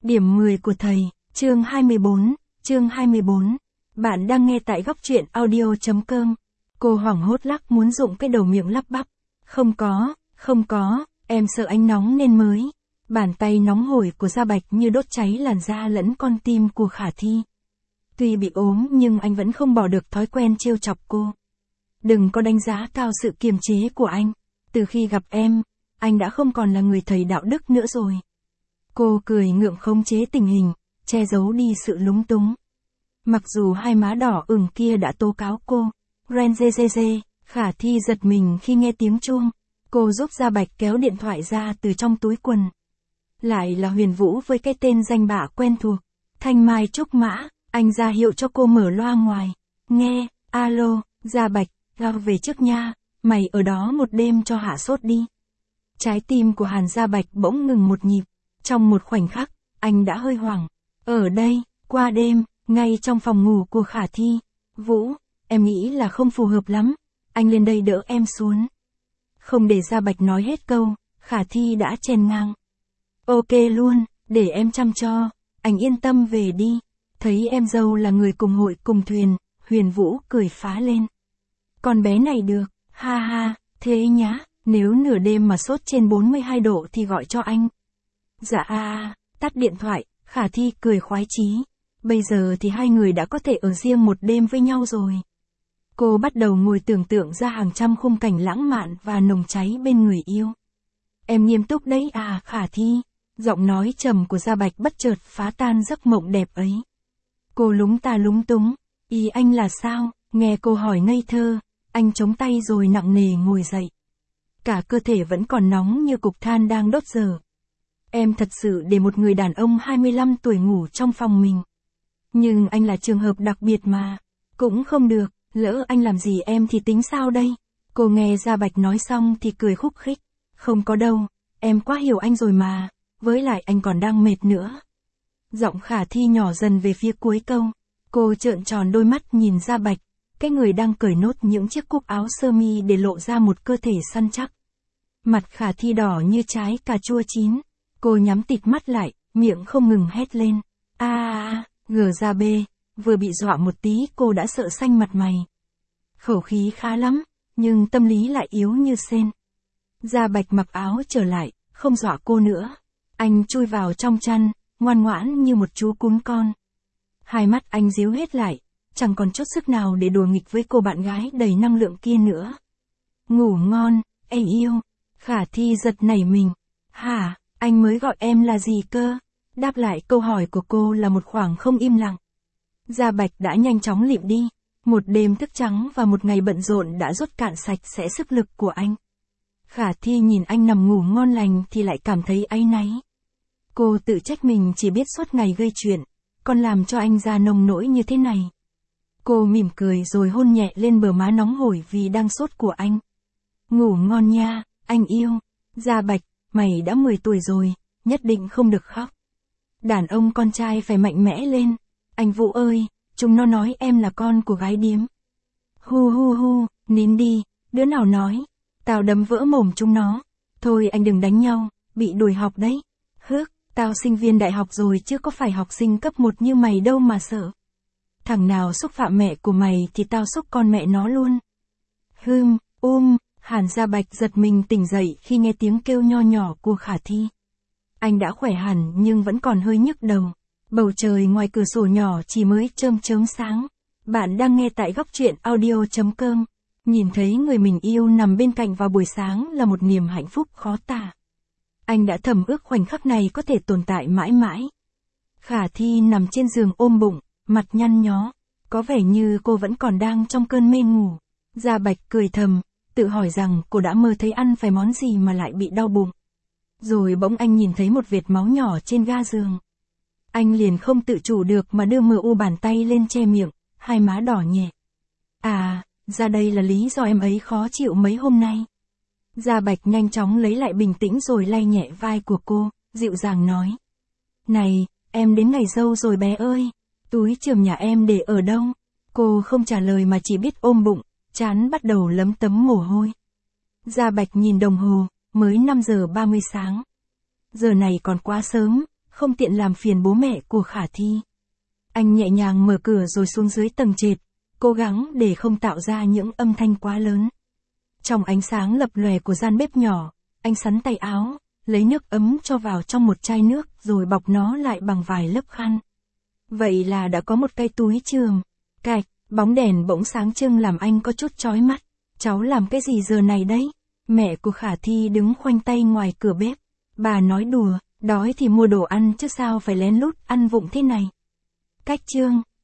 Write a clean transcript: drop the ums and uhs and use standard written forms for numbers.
Điểm 10 của thầy, chương 24. Bạn đang nghe tại góc truyện audio.com. Cô hoảng hốt lắc muốn dụng cái đầu miệng lắp bắp. Không có, em sợ anh nóng nên mới. Bàn tay nóng hổi của Gia Bạch như đốt cháy làn da lẫn con tim của Khả Thi. Tuy bị ốm nhưng anh vẫn không bỏ được thói quen trêu chọc cô. Đừng có đánh giá cao sự kiềm chế của anh. Từ khi gặp em, anh đã không còn là người thầy đạo đức nữa rồi. Cô cười ngượng khống chế tình hình, che giấu đi sự lúng túng. Mặc dù hai má đỏ ửng kia đã tố cáo cô, Khả Thi giật mình khi nghe tiếng chuông. Cô giúp Gia Bạch kéo điện thoại ra từ trong túi quần. Lại là Huyền Vũ với cái tên danh bạ quen thuộc. Thanh Mai Trúc Mã, anh ra hiệu cho cô mở loa ngoài. Nghe, alo, Gia Bạch, gao về trước nha, mày ở đó một đêm cho hạ sốt đi. Trái tim của Hàn Gia Bạch bỗng ngừng một nhịp. Trong một khoảnh khắc, anh đã hơi hoảng. Ở đây, qua đêm, ngay trong phòng ngủ của Khả Thi. Vũ, em nghĩ là không phù hợp lắm. Anh lên đây đỡ em xuống. Không để Gia Bạch nói hết câu, Khả Thi đã chèn ngang. Ok luôn, để em chăm cho. Anh yên tâm về đi. Thấy em dâu là người cùng hội cùng thuyền, Huyền Vũ cười phá lên. Con bé này được, ha ha, thế nhá, nếu nửa đêm mà sốt trên 42 độ thì gọi cho anh. Dạ tắt điện thoại, Khả Thi cười khoái chí. Bây giờ thì hai người đã có thể ở riêng một đêm với nhau rồi. Cô bắt đầu ngồi tưởng tượng ra hàng trăm khung cảnh lãng mạn và nồng cháy bên người yêu. Em nghiêm túc đấy à Khả Thi. Giọng nói trầm của Gia Bạch bất chợt phá tan giấc mộng đẹp ấy. Cô lúng ta lúng túng. Ý anh là sao? Nghe cô hỏi ngây thơ, anh chống tay rồi nặng nề ngồi dậy. Cả cơ thể vẫn còn nóng như cục than đang đốt dở. Em thật sự để một người đàn ông 25 tuổi ngủ trong phòng mình. Nhưng anh là trường hợp đặc biệt mà. Cũng không được, lỡ anh làm gì em thì tính sao đây? Cô nghe Gia Bạch nói xong thì cười khúc khích. Không có đâu, em quá hiểu anh rồi mà. Với lại anh còn đang mệt nữa. Giọng Khả Thi nhỏ dần về phía cuối câu. Cô trợn tròn đôi mắt nhìn Gia Bạch. Cái người đang cởi nốt những chiếc cúc áo sơ mi để lộ ra một cơ thể săn chắc. Mặt Khả Thi đỏ như trái cà chua chín. Cô nhắm tịt mắt lại, miệng không ngừng hét lên. Gờ ra bê, vừa bị dọa một tí cô đã sợ xanh mặt mày. Khẩu khí khá lắm, nhưng tâm lý lại yếu như sên. Gia Bạch mặc áo trở lại, không dọa cô nữa. Anh chui vào trong chăn, ngoan ngoãn như một chú cún con. Hai mắt anh díu hết lại, chẳng còn chút sức nào để đùa nghịch với cô bạn gái đầy năng lượng kia nữa. Ngủ ngon, ê yêu. Khả Thi giật nảy mình. Hả, anh mới gọi em là gì cơ? Đáp lại câu hỏi của cô là một khoảng không im lặng. Gia Bạch đã nhanh chóng lịm đi. Một đêm thức trắng và một ngày bận rộn đã rút cạn sạch sẽ sức lực của anh. Khả Thi nhìn anh nằm ngủ ngon lành thì lại cảm thấy áy náy. Cô tự trách mình chỉ biết suốt ngày gây chuyện, còn làm cho anh ra nông nỗi như thế này. Cô mỉm cười rồi hôn nhẹ lên bờ má nóng hổi vì đang sốt của anh. Ngủ ngon nha, anh yêu. Gia Bạch, mày đã 10 tuổi rồi, nhất định không được khóc. Đàn ông con trai phải mạnh mẽ lên. Anh Vũ ơi, chúng nó nói em là con của gái điếm. Hu, nín đi, đứa nào nói. Tao đấm vỡ mồm chúng nó. Thôi anh đừng đánh nhau, bị đuổi học đấy. Tao sinh viên đại học rồi chứ có phải học sinh cấp 1 như mày đâu mà sợ. Thằng nào xúc phạm mẹ của mày thì tao xúc con mẹ nó luôn. Hàn Gia Bạch giật mình tỉnh dậy khi nghe tiếng kêu nho nhỏ của Khả Thi. Anh đã khỏe hẳn nhưng vẫn còn hơi nhức đầu. Bầu trời ngoài cửa sổ nhỏ chỉ mới chớm sáng. Bạn đang nghe tại góc truyện audio.com. Nhìn thấy người mình yêu nằm bên cạnh vào buổi sáng là một niềm hạnh phúc khó tả. Anh đã thầm ước khoảnh khắc này có thể tồn tại mãi mãi. Khả Thi nằm trên giường ôm bụng, mặt nhăn nhó. Có vẻ như cô vẫn còn đang trong cơn mê ngủ. Gia Bạch cười thầm, tự hỏi rằng cô đã mơ thấy ăn phải món gì mà lại bị đau bụng. Rồi bỗng anh nhìn thấy một vệt máu nhỏ trên ga giường. Anh liền không tự chủ được mà đưa mờ u bàn tay lên che miệng, hai má đỏ nhẹ. Ra đây là lý do em ấy khó chịu mấy hôm nay. Gia Bạch nhanh chóng lấy lại bình tĩnh rồi lay nhẹ vai của cô, dịu dàng nói. Này, em đến ngày dâu rồi bé ơi, túi chườm nhà em để ở đâu? Cô không trả lời mà chỉ biết ôm bụng, trán bắt đầu lấm tấm mồ hôi. Gia Bạch nhìn đồng hồ, mới 5 giờ 30 sáng. Giờ này còn quá sớm, không tiện làm phiền bố mẹ của Khả Thi. Anh nhẹ nhàng mở cửa rồi xuống dưới tầng trệt, cố gắng để không tạo ra những âm thanh quá lớn. Trong ánh sáng lập lòe của gian bếp nhỏ, anh sắn tay áo, lấy nước ấm cho vào trong một chai nước rồi bọc nó lại bằng vài lớp khăn. Vậy là đã có một cái túi chườm. Cạch, bóng đèn bỗng sáng trưng làm anh có chút chói mắt. Cháu làm cái gì giờ này đấy? Mẹ của Khả Thi đứng khoanh tay ngoài cửa bếp. Bà nói đùa, đói thì mua đồ ăn chứ sao phải lén lút ăn vụng thế này. Cách chương